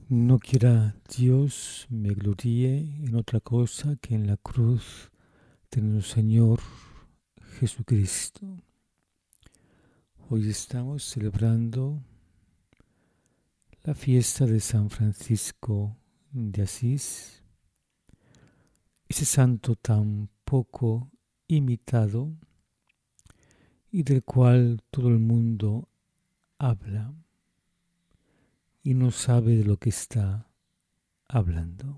No quiera Dios me gloríe en otra cosa que en la cruz de nuestro Señor Jesucristo. Hoy estamos celebrando la fiesta de San Francisco de Asís, ese santo tan poco imitado y del cual todo el mundo habla y no sabe de lo que está hablando.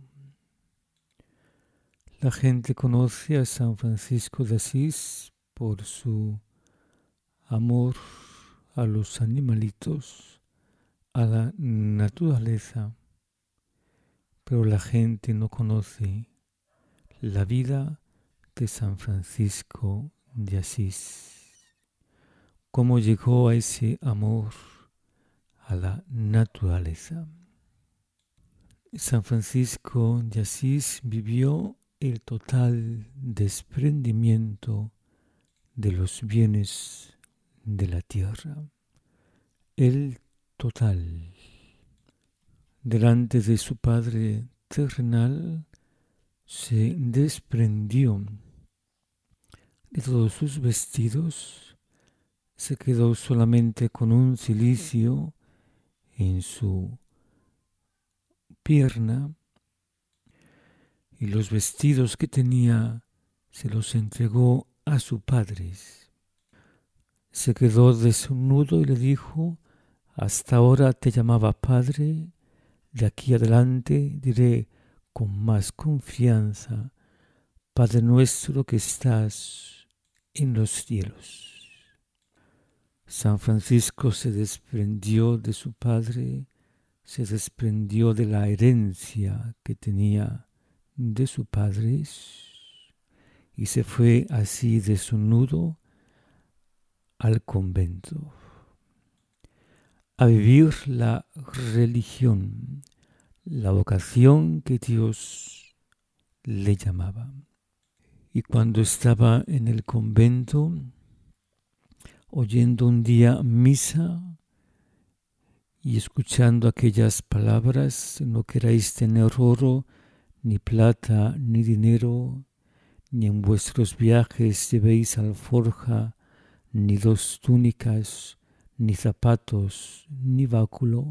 La gente conoce a San Francisco de Asís por su amor a los animalitos, a la naturaleza, pero la gente no conoce la vida de San Francisco de Asís. Cómo llegó a ese amor a la naturaleza. San Francisco de Asís vivió el total desprendimiento de los bienes de la tierra. El total. Delante de su padre terrenal se desprendió de todos sus vestidos, se quedó solamente con un cilicio en su pierna y los vestidos que tenía se los entregó a su padre. Se quedó desnudo y le dijo: hasta ahora te llamaba padre, de aquí adelante diré con más confianza: Padre nuestro que estás en los cielos. San Francisco se desprendió de su padre, se desprendió de la herencia que tenía de su padre y se fue así desnudo al convento a vivir la religión, la vocación que Dios le llamaba. Y cuando estaba en el convento, oyendo un día misa y escuchando aquellas palabras: no queráis tener oro, ni plata, ni dinero, ni en vuestros viajes llevéis alforja, ni dos túnicas, ni zapatos, ni báculo.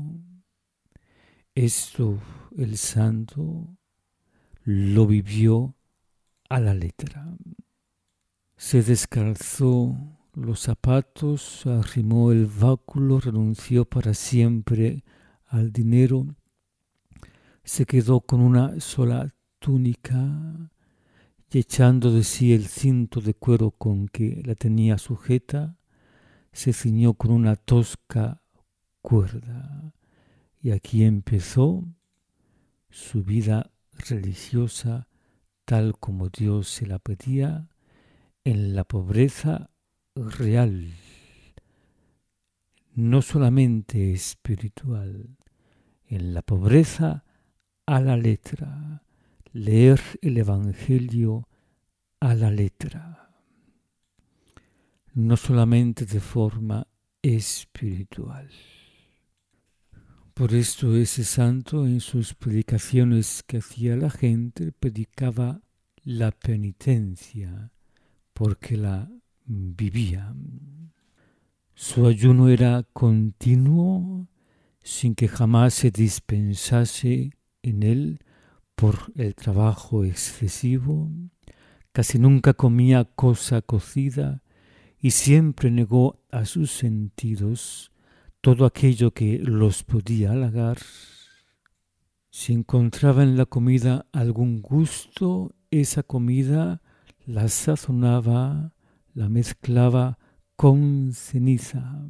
Esto el santo lo vivió a la letra. Se descalzó los zapatos, arrimó el báculo, renunció para siempre al dinero, se quedó con una sola túnica y echando de sí el cinto de cuero con que la tenía sujeta, se ciñó con una tosca cuerda. Y aquí empezó su vida religiosa tal como Dios se la pedía, en la pobreza real, no solamente espiritual, en la pobreza a la letra, leer el Evangelio a la letra, no solamente de forma espiritual. Por esto ese santo en sus predicaciones que hacía a la gente predicaba la penitencia, porque la vivía. Su ayuno era continuo, sin que jamás se dispensase en él por el trabajo excesivo. Casi nunca comía cosa cocida y siempre negó a sus sentidos todo aquello que los podía halagar. Si encontraba en la comida algún gusto, esa comida la sazonaba, la mezclaba con ceniza.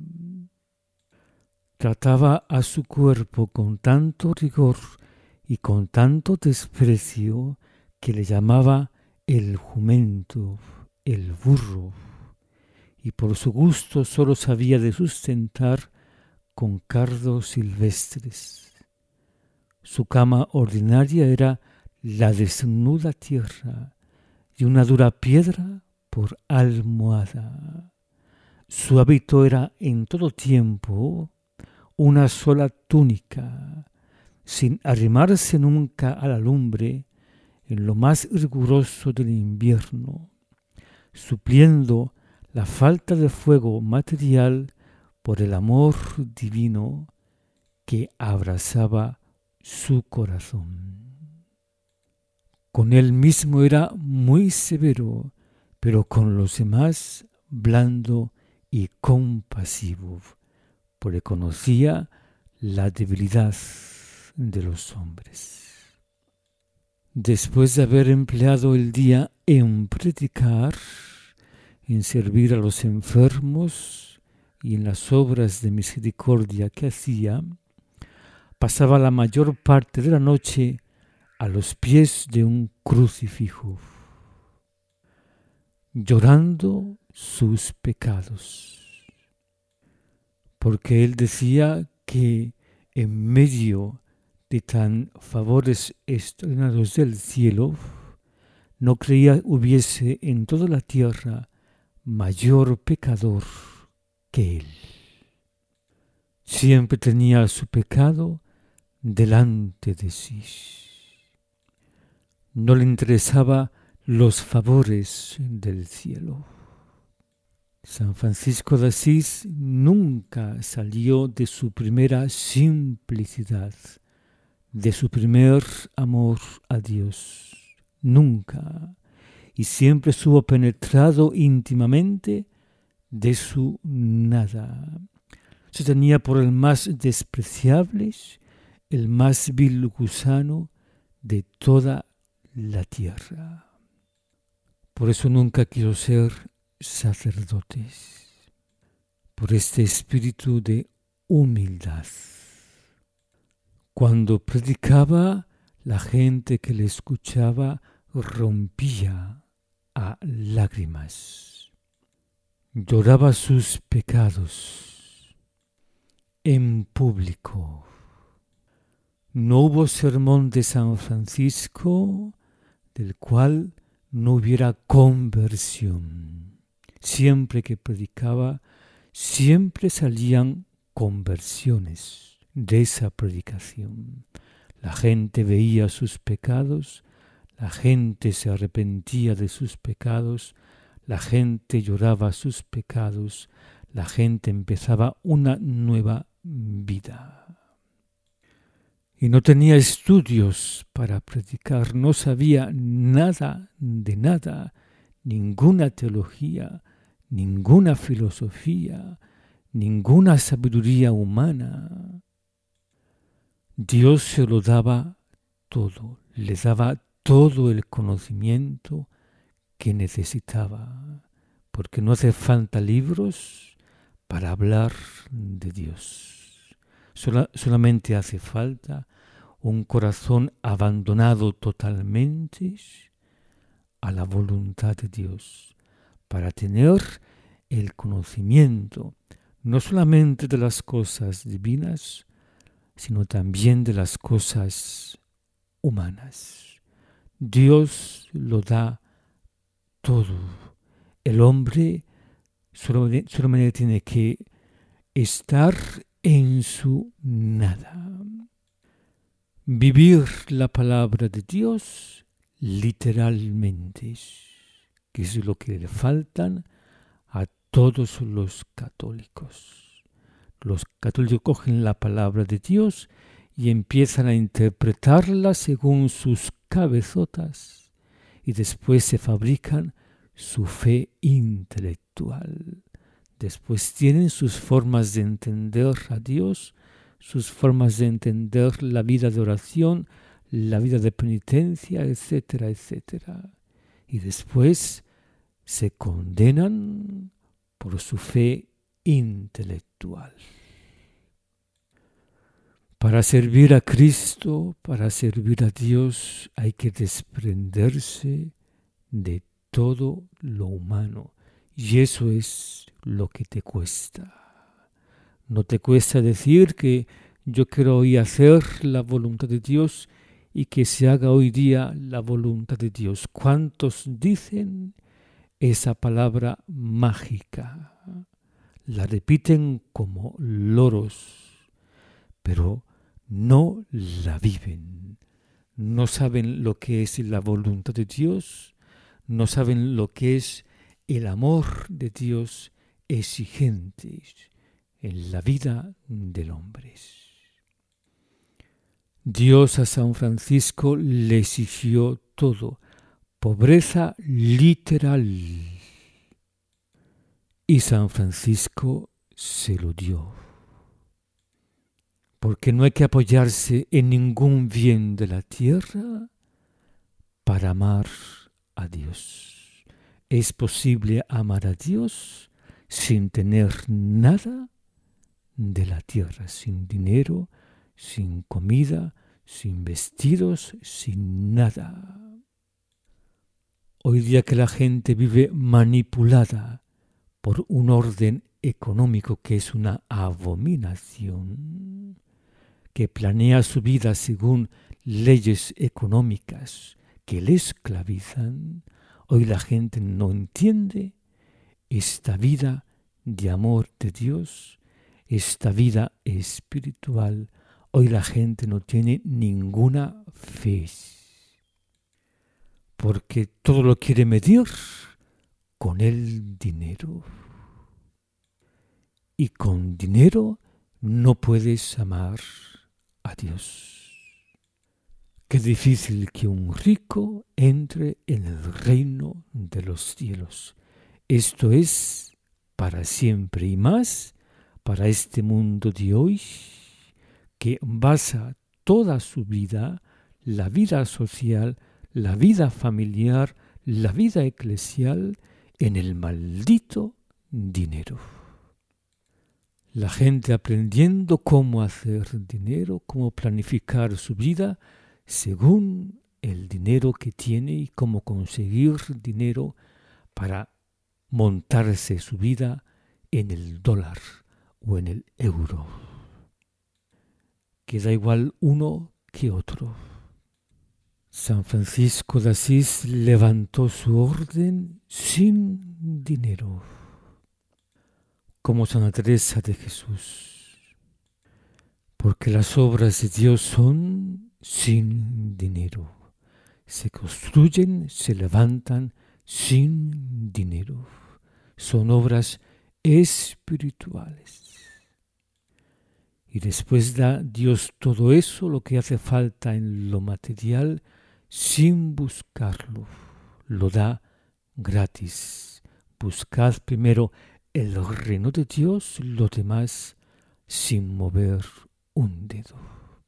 Trataba a su cuerpo con tanto rigor y con tanto desprecio que le llamaba el jumento, el burro, y por su gusto solo sabía de sustentar con cardos silvestres. Su cama ordinaria era la desnuda tierra y una dura piedra por almohada. Su hábito era en todo tiempo una sola túnica, sin arrimarse nunca a la lumbre en lo más riguroso del invierno, supliendo la falta de fuego material por el amor divino que abrazaba su corazón. Con él mismo era muy severo, pero con los demás blando y compasivo, porque conocía la debilidad de los hombres. Después de haber empleado el día en predicar, en servir a los enfermos y en las obras de misericordia que hacía, pasaba la mayor parte de la noche a los pies de un crucifijo, llorando sus pecados, porque él decía que en medio de tan favores extraordinarios del cielo, no creía hubiese en toda la tierra mayor pecador que él. Siempre tenía su pecado delante de sí. No le interesaba los favores del cielo. San Francisco de Asís nunca salió de su primera simplicidad, de su primer amor a Dios. Nunca. Y siempre estuvo penetrado íntimamente de su nada. Se tenía por el más despreciable, el más vil gusano de toda la tierra. Por eso nunca quiso ser sacerdote, por este espíritu de humildad. Cuando predicaba, la gente que le escuchaba rompía a lágrimas. Lloraba sus pecados en público. No hubo sermón de San Francisco del cual no hubiera conversión. Siempre que predicaba, siempre salían conversiones de esa predicación. La gente veía sus pecados, la gente se arrepentía de sus pecados, la gente lloraba sus pecados, la gente empezaba una nueva vida. Y no tenía estudios para predicar, no sabía nada de nada, ninguna teología, ninguna filosofía, ninguna sabiduría humana. Dios se lo daba todo, le daba todo el conocimiento que necesitaba, porque no hace falta libros para hablar de Dios. Solamente hace falta un corazón abandonado totalmente a la voluntad de Dios para tener el conocimiento no solamente de las cosas divinas, sino también de las cosas humanas. Dios lo da todo. El hombre solamente tiene que estar en su nada. Vivir la palabra de Dios literalmente, que es lo que le faltan a todos los católicos. Los católicos cogen la palabra de Dios y empiezan a interpretarla según sus cabezotas y después se fabrican su fe intelectual. Después tienen sus formas de entender a Dios, sus formas de entender la vida de oración, la vida de penitencia, etcétera, etcétera. Y después se condenan por su fe intelectual. Para servir a Cristo, para servir a Dios, hay que desprenderse de todo lo humano. Y eso es lo que te cuesta. No te cuesta decir que yo quiero hoy hacer la voluntad de Dios y que se haga hoy día la voluntad de Dios. ¿Cuántos dicen esa palabra mágica? La repiten como loros, pero no la viven. No saben lo que es la voluntad de Dios, no saben lo que es el amor de Dios exigente en la vida del hombre. Dios a San Francisco le exigió todo, pobreza literal, y San Francisco se lo dio. Porque no hay que apoyarse en ningún bien de la tierra para amar a Dios. Es posible amar a Dios sin tener nada de la tierra, sin dinero, sin comida, sin vestidos, sin nada. Hoy día que la gente vive manipulada por un orden económico que es una abominación, que planea su vida según leyes económicas que le esclavizan, hoy la gente no entiende esta vida de amor de Dios, esta vida espiritual. Hoy la gente no tiene ninguna fe, porque todo lo quiere medir con el dinero. Y con dinero no puedes amar a Dios. Qué difícil que un rico entre en el reino de los cielos. Esto es para siempre y más para este mundo de hoy que basa toda su vida, la vida social, la vida familiar, la vida eclesial en el maldito dinero. La gente aprendiendo cómo hacer dinero, cómo planificar su vida según el dinero que tiene y cómo conseguir dinero para montarse su vida en el dólar o en el euro. Que da igual uno que otro. San Francisco de Asís levantó su orden sin dinero, como Santa Teresa de Jesús, porque las obras de Dios son sin dinero. Se construyen, se levantan sin dinero. Son obras espirituales. Y después da Dios todo eso, lo que hace falta en lo material, sin buscarlo. Lo da gratis. Buscad primero el reino de Dios, lo demás sin mover un dedo.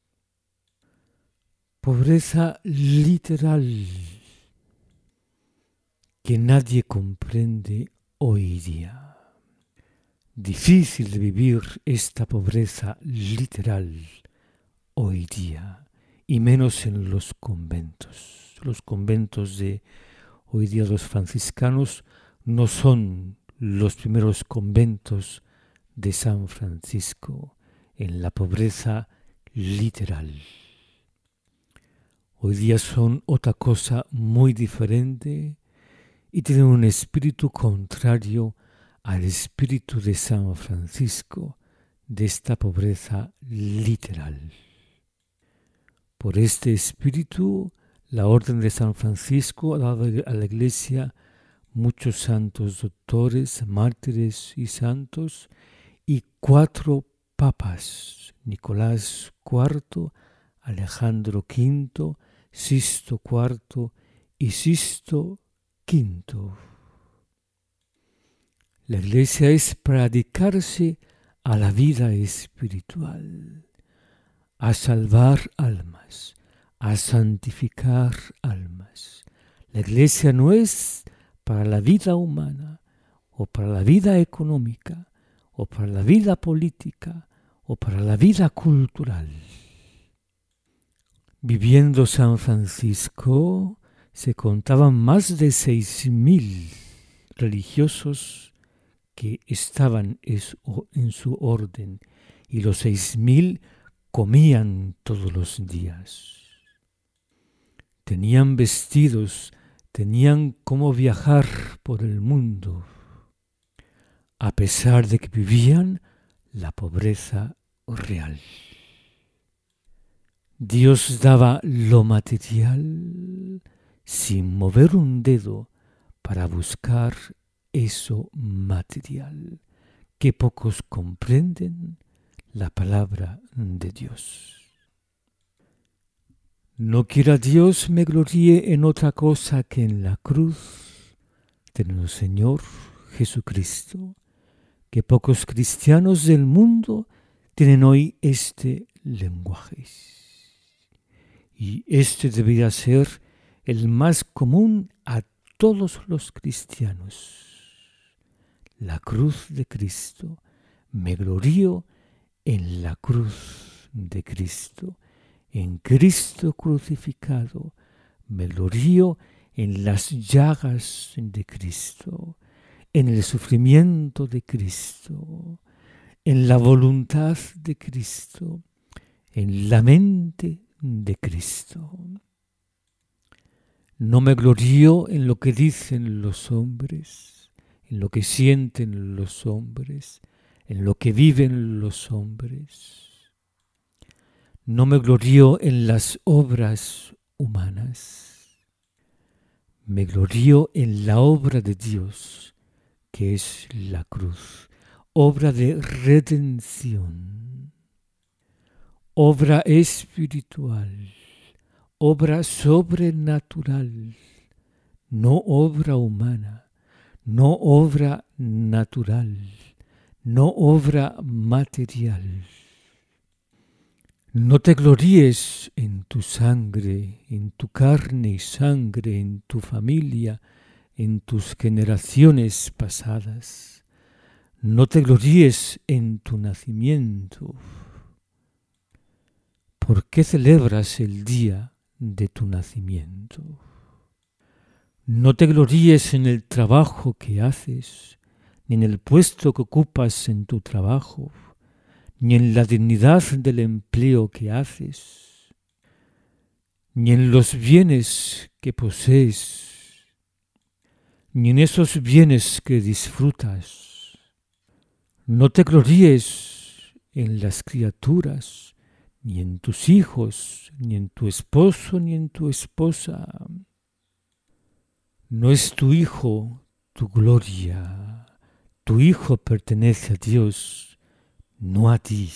Pobreza literal que nadie comprende hoy día. Difícil de vivir esta pobreza literal hoy día, y menos en los conventos. Los conventos de hoy día, los franciscanos, no son los primeros conventos de San Francisco en la pobreza literal. Hoy día son otra cosa muy diferente y tienen un espíritu contrario al espíritu de San Francisco, de esta pobreza literal. Por este espíritu, la Orden de San Francisco ha dado a la Iglesia muchos santos doctores, mártires y santos, y 4 papas: Nicolás IV, Alejandro V, Sisto IV y Sisto V. La Iglesia es para dedicarse a la vida espiritual, a salvar almas, a santificar almas. La Iglesia no es para la vida humana, o para la vida económica, o para la vida política, o para la vida cultural. Viviendo San Francisco, se contaban más de 6.000 religiosos que estaban en su orden, y los 6.000 comían todos los días. Tenían vestidos, tenían cómo viajar por el mundo, a pesar de que vivían la pobreza real. Dios daba lo material sin mover un dedo para buscar eso material, que pocos comprenden la palabra de Dios. No quiera Dios me gloríe en otra cosa que en la cruz de nuestro Señor Jesucristo, que pocos cristianos del mundo tienen hoy este lenguaje. Y este debería ser el más común a todos los cristianos. La cruz de Cristo. Me glorío en la cruz de Cristo. En Cristo crucificado. Me glorío en las llagas de Cristo. En el sufrimiento de Cristo. En la voluntad de Cristo. En la mente de Cristo. No me glorío en lo que dicen los hombres, en lo que sienten los hombres, en lo que viven los hombres. No me glorío en las obras humanas. Me glorío en la obra de Dios, que es la cruz, obra de redención, obra espiritual, obra sobrenatural, no obra humana, no obra natural, no obra material. No te gloríes en tu sangre, en tu carne y sangre, en tu familia, en tus generaciones pasadas. No te gloríes en tu nacimiento. ¿Por qué celebras el día de tu nacimiento? No te gloríes en el trabajo que haces, ni en el puesto que ocupas en tu trabajo, ni en la dignidad del empleo que haces, ni en los bienes que posees, ni en esos bienes que disfrutas. No te gloríes en las criaturas, ni en tus hijos, ni en tu esposo, ni en tu esposa. No es tu hijo tu gloria. Tu hijo pertenece a Dios, no a ti.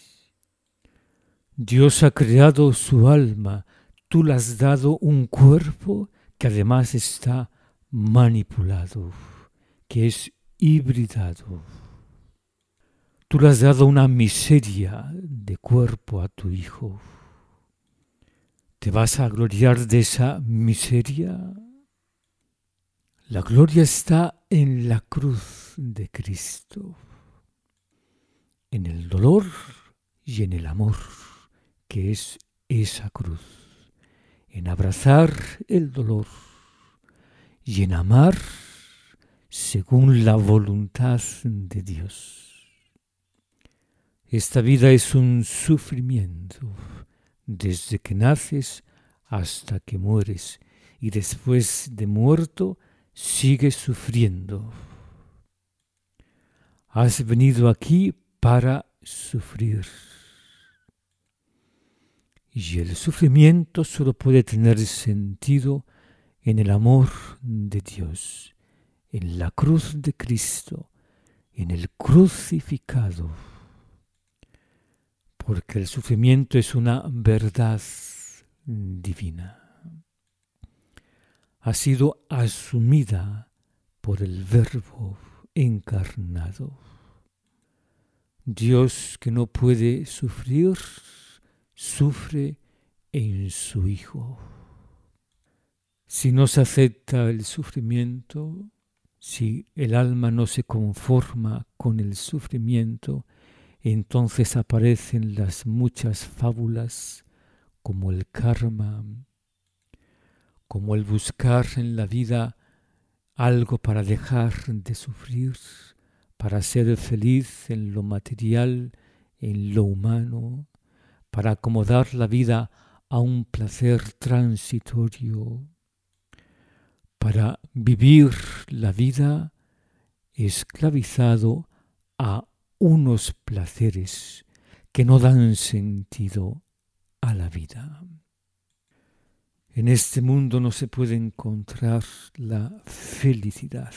Dios ha creado su alma. Tú le has dado un cuerpo que además está manipulado, que es hibridado. Tú le has dado una miseria de cuerpo a tu hijo. ¿Te vas a gloriar de esa miseria? La gloria está en la cruz de Cristo, en el dolor y en el amor, que es esa cruz, en abrazar el dolor y en amar según la voluntad de Dios. Esta vida es un sufrimiento desde que naces hasta que mueres y después de muerto sigues sufriendo. Has venido aquí para sufrir. Y el sufrimiento solo puede tener sentido en el amor de Dios, en la cruz de Cristo, en el crucificado. Porque el sufrimiento es una verdad divina. Ha sido asumida por el Verbo encarnado. Dios, que no puede sufrir, sufre en su Hijo. Si no se acepta el sufrimiento, si el alma no se conforma con el sufrimiento, entonces aparecen las muchas fábulas como el karma, como el buscar en la vida algo para dejar de sufrir, para ser feliz en lo material, en lo humano, para acomodar la vida a un placer transitorio, para vivir la vida esclavizado a unos placeres que no dan sentido a la vida. En este mundo no se puede encontrar la felicidad.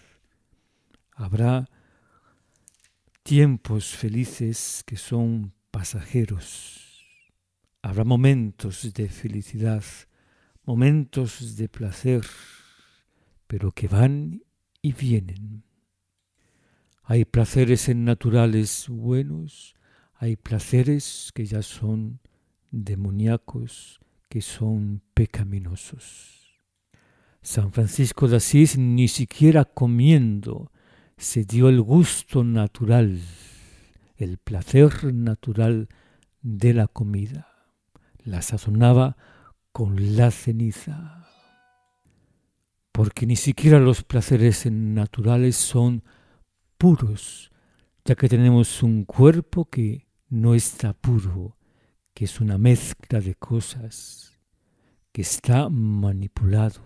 Habrá tiempos felices que son pasajeros. Habrá momentos de felicidad, momentos de placer, pero que van y vienen. Hay placeres naturales buenos, hay placeres que ya son demoníacos, que son pecaminosos. San Francisco de Asís ni siquiera comiendo se dio el gusto natural, el placer natural de la comida. La sazonaba con la ceniza. Porque ni siquiera los placeres naturales son puros, ya que tenemos un cuerpo que no está puro, que es una mezcla de cosas, que está manipulado.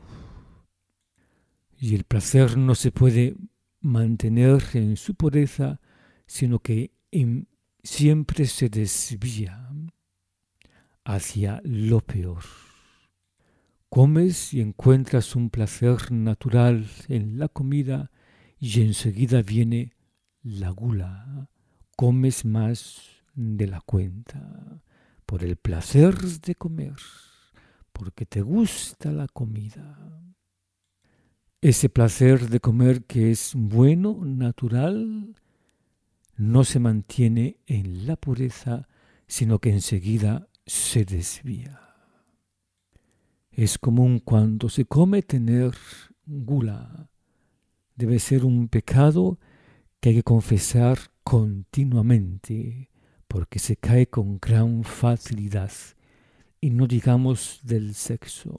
Y el placer no se puede mantener en su pureza, sino que siempre se desvía hacia lo peor. Comes y encuentras un placer natural en la comida y enseguida viene la gula. Comes más de la cuenta por el placer de comer, porque te gusta la comida. Ese placer de comer que es bueno, natural, no se mantiene en la pureza, sino que enseguida se desvía. Es común cuando se come tener gula. Debe ser un pecado que hay que confesar continuamente, porque se cae con gran facilidad. Y no digamos del sexo.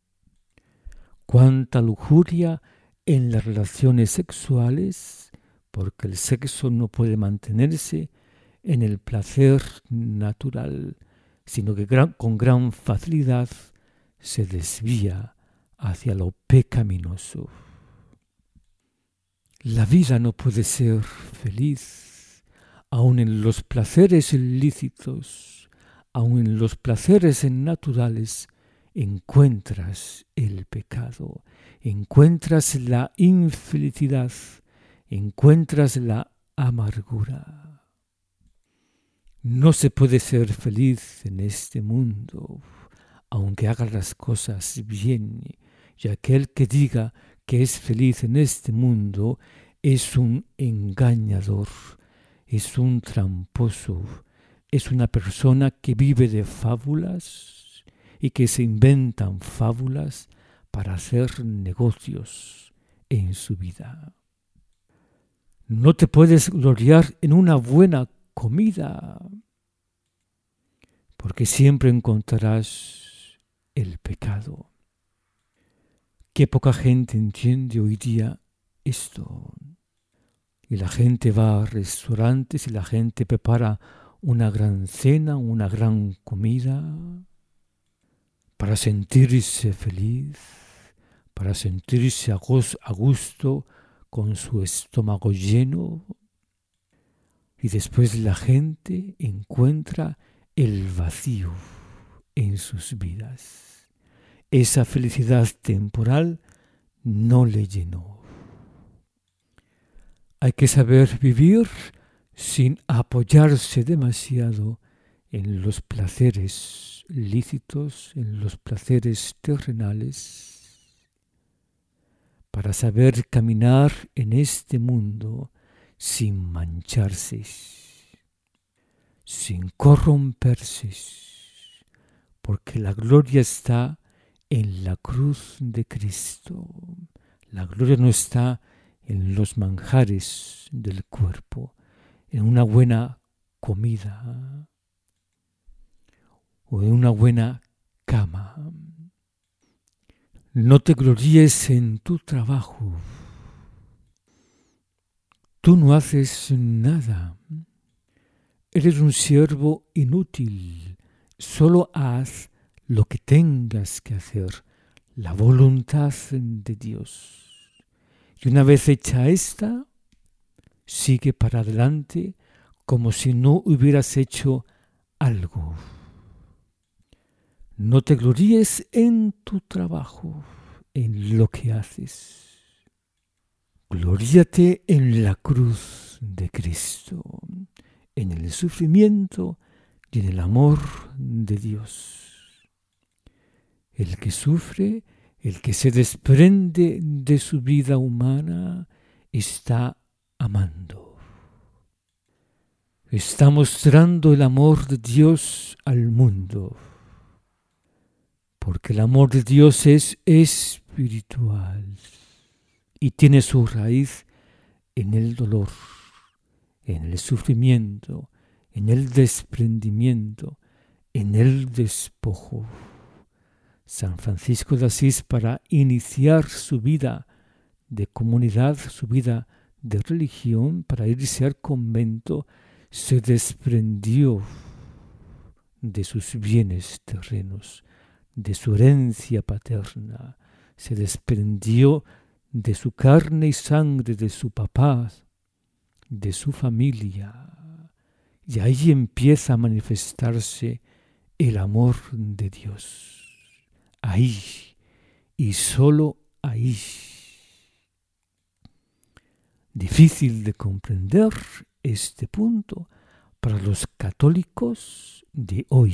Cuánta lujuria en las relaciones sexuales, porque el sexo no puede mantenerse en el placer natural, sino que con gran facilidad se desvía hacia lo pecaminoso. La vida no puede ser feliz, aun en los placeres ilícitos, aun en los placeres naturales, encuentras el pecado, encuentras la infelicidad, encuentras la amargura. No se puede ser feliz en este mundo, aunque haga las cosas bien, y aquel que diga que es feliz en este mundo es un engañador, es un tramposo, es una persona que vive de fábulas y que se inventan fábulas para hacer negocios en su vida. No te puedes gloriar en una buena comida, porque siempre encontrarás el pecado. Qué poca gente entiende hoy día esto. Y la gente va a restaurantes y la gente prepara una gran cena, una gran comida para sentirse feliz, para sentirse a gusto con su estómago lleno. Y después la gente encuentra el vacío en sus vidas. Esa felicidad temporal no le llenó. Hay que saber vivir sin apoyarse demasiado en los placeres lícitos, en los placeres terrenales, para saber caminar en este mundo sin mancharse, sin corromperse, porque la gloria está en la cruz de Cristo. La gloria no está en los manjares del cuerpo, en una buena comida o en una buena cama. No te gloríes en tu trabajo. Tú no haces nada. Eres un siervo inútil. Solo haz lo que tengas que hacer, la voluntad de Dios. Y una vez hecha esta, sigue para adelante como si no hubieras hecho algo. No te gloríes en tu trabajo, en lo que haces. Gloríate en la cruz de Cristo, en el sufrimiento y en el amor de Dios. El que sufre, el que se desprende de su vida humana, está amando. Está mostrando el amor de Dios al mundo, porque el amor de Dios es espiritual y tiene su raíz en el dolor, en el sufrimiento, en el desprendimiento, en el despojo. San Francisco de Asís, para iniciar su vida de comunidad, su vida de religión, para irse al convento, se desprendió de sus bienes terrenos, de su herencia paterna, se desprendió de su carne y sangre, de su papá, de su familia. Y ahí empieza a manifestarse el amor de Dios. Ahí, y solo ahí. Difícil de comprender este punto para los católicos de hoy,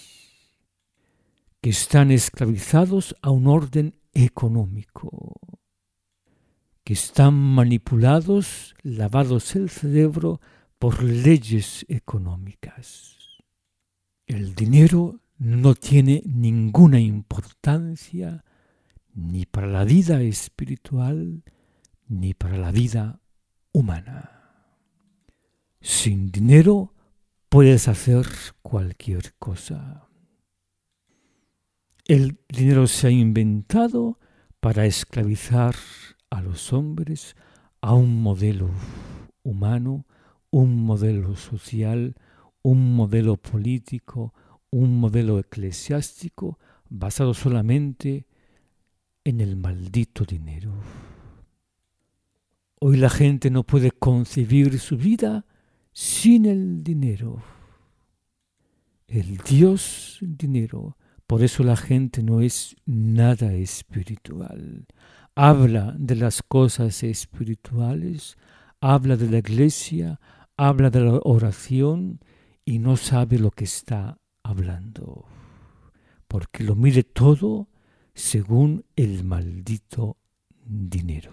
que están esclavizados a un orden económico, que están manipulados, lavados el cerebro por leyes económicas. El dinero no tiene ninguna importancia ni para la vida espiritual ni para la vida humana. Sin dinero puedes hacer cualquier cosa. El dinero se ha inventado para esclavizar a los hombres a un modelo humano, un modelo social, un modelo político, un modelo eclesiástico basado solamente en el maldito dinero. Hoy la gente no puede concebir su vida sin el dinero. El Dios dinero. Por eso la gente no es nada espiritual. Habla de las cosas espirituales, habla de la iglesia, habla de la oración y no sabe lo que está hablando. Porque lo mide todo según el maldito dinero.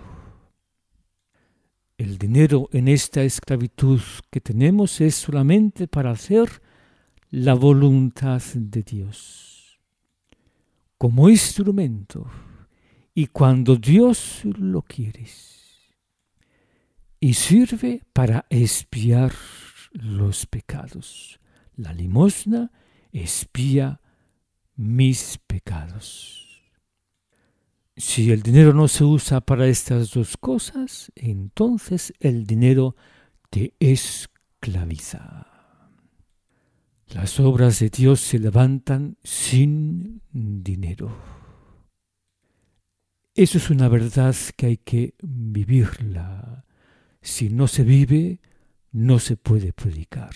El dinero en esta esclavitud que tenemos es solamente para hacer la voluntad de Dios, como instrumento, y cuando Dios lo quiere. Y sirve para expiar los pecados. La limosna expía mis pecados. Si el dinero no se usa para estas dos cosas, entonces el dinero te esclaviza. Las obras de Dios se levantan sin dinero. Eso es una verdad que hay que vivirla. Si no se vive, no se puede predicar.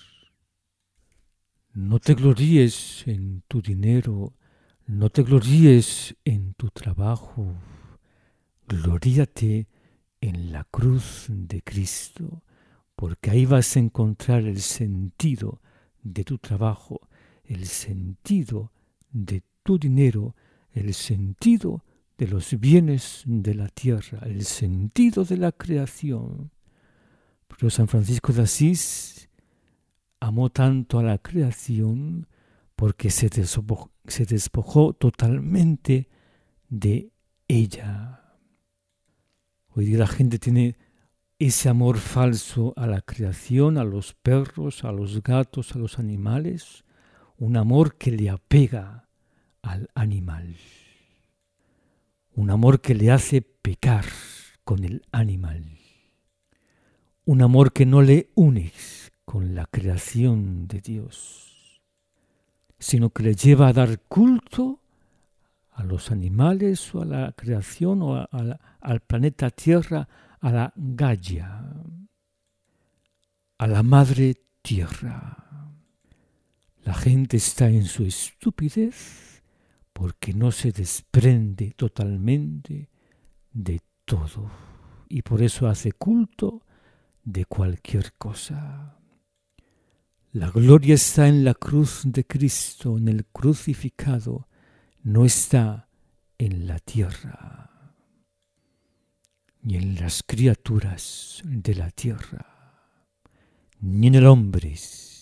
No te gloríes en tu dinero, no te gloríes en tu trabajo, gloríate en la cruz de Cristo, porque ahí vas a encontrar el sentido de tu trabajo, el sentido de tu dinero, el sentido de los bienes de la tierra, el sentido de la creación. Pero San Francisco de Asís amó tanto a la creación porque se despojó totalmente de ella. Hoy día la gente tiene ese amor falso a la creación, a los perros, a los gatos, a los animales, un amor que le apega al animal, un amor que le hace pecar con el animal, un amor que no le une con la creación de Dios, sino que le lleva a dar culto a los animales o a la creación o al planeta Tierra, a la Gaia, a la Madre Tierra. La gente está en su estupidez porque no se desprende totalmente de todo y por eso hace culto de cualquier cosa. La gloria está en la cruz de Cristo, en el crucificado, no está en la tierra, ni en las criaturas de la tierra, ni en el hombre.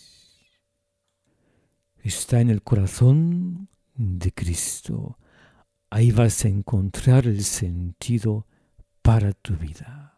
Está en el corazón de Cristo. Ahí vas a encontrar el sentido para tu vida.